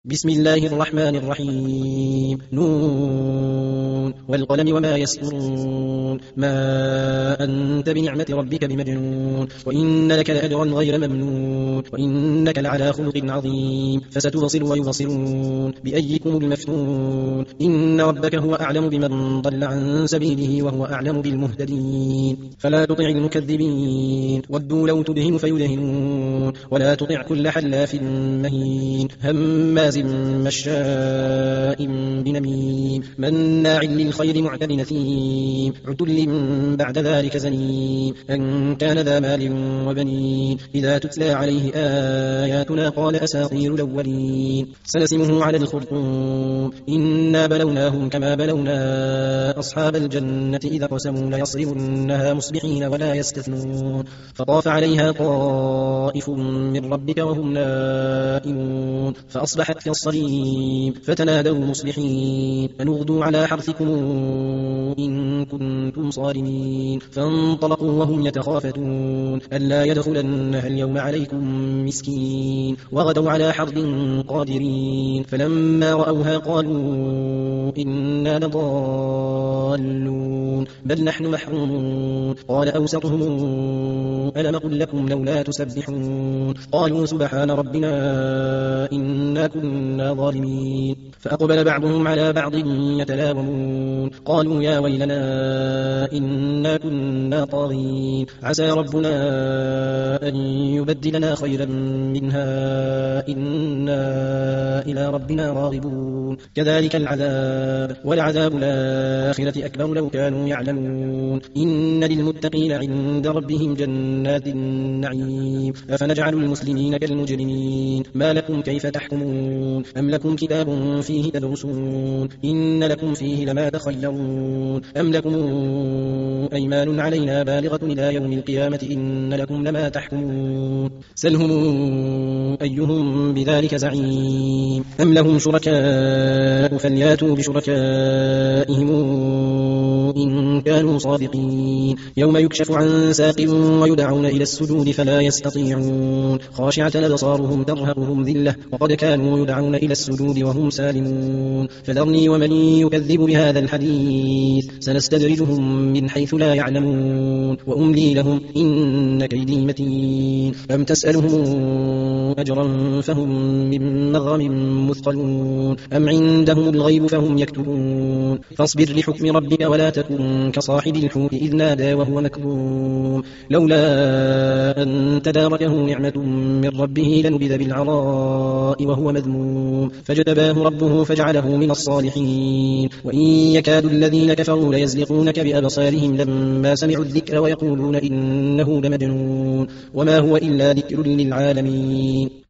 بسم الله الرحمن الرحيم نون والقلم وما يسطرون ما أنت بنعمة ربك بمجنون وإن لك لأجرا غير ممنون وإنك لعلى خلق عظيم فستبصر ويبصرون بأيكم المفتون إن ربك هو أعلم بمن ضل عن سبيله وهو أعلم بالمهتدين فلا تطع المكذبين ودوا لو تدهن فيدهنون ولا تطع كل حلاف مهين هماز مشاء بنميم مناع للخير معتد نثيم عتل بعد ذلك زنيم أن كان ذا مال وبنين إذا تتلى عليه آياتنا قال أساطير الأولين سنسمه على الخرطوم إنا بلوناهم كما بلونا أصحاب الجنة إذا قسموا ليصرمنها مصبحين ولا يستثنون فطاف عليها طائف من ربك وهم نائمون فأصبحت كالصريم فتنادوا مصبحين أن اغدوا على حرثكم إن كنتم صارمين فانطلقوا وهم يتخافتون ألا يدخلنها اليوم عليكم مسكين وغدوا على حرد قادرين فلما رأوها قالوا إنا لضالون بل نحن محرومون قال أوسطهم ألم أقل لكم لولا تسبحون قالوا سبحان ربنا إنا كنا ظالمين فأقبل بعضهم على بعض يتلاومون قالوا يا ويلنا إنا كنا طاغين عسى ربنا أن يبدلنا خيرا منها إنا إلى ربنا راغبون كذلك العذاب ولعذاب الآخرة أكبر لو كانوا يعلمون إن للمتقين عند ربهم جنات النعيم أفنجعل المسلمين كالمجرمين ما لكم كيف تحكمون أم لكم كتاب فيه تدرسون إن لكم فيه لما تخيرون أم لكم أيمان علينا بالغة إلى يوم القيامة إن لكم لما تحكمون سلهم أيهم بذلك زعيم أم لهم شركاء فلياتوا بشركائهم إن كانوا صادقين يوم يكشف عن ساق ويدعون إلى السجود فلا يستطيعون خاشعة أبصارهم ترهقهم ذلة وقد كانوا يدعون إلى السجود وهم سالمون فذرني ومن يكذب بهذا الحديث سنستدرجهم من حيث لا يعلمون وأملي لهم إن كيدي متين أم تسألهم أجرا فهم من مغرم مثقلون أم عندهم الغيب فهم يكتبون فاصبر لحكم ربك ولا تكن كصاحب الحوت إذ نادى وهو مكظوم لولا أن تداركه نعمة من ربه لنبذ بالعراء وهو مذموم فاجتباه ربه فجعله من الصالحين وإن يكاد الذين كفروا ليزلقونك بأبصارهم لما سمعوا الذكر ويقولون إنه لمجنون وما هو إلا ذكر للعالمين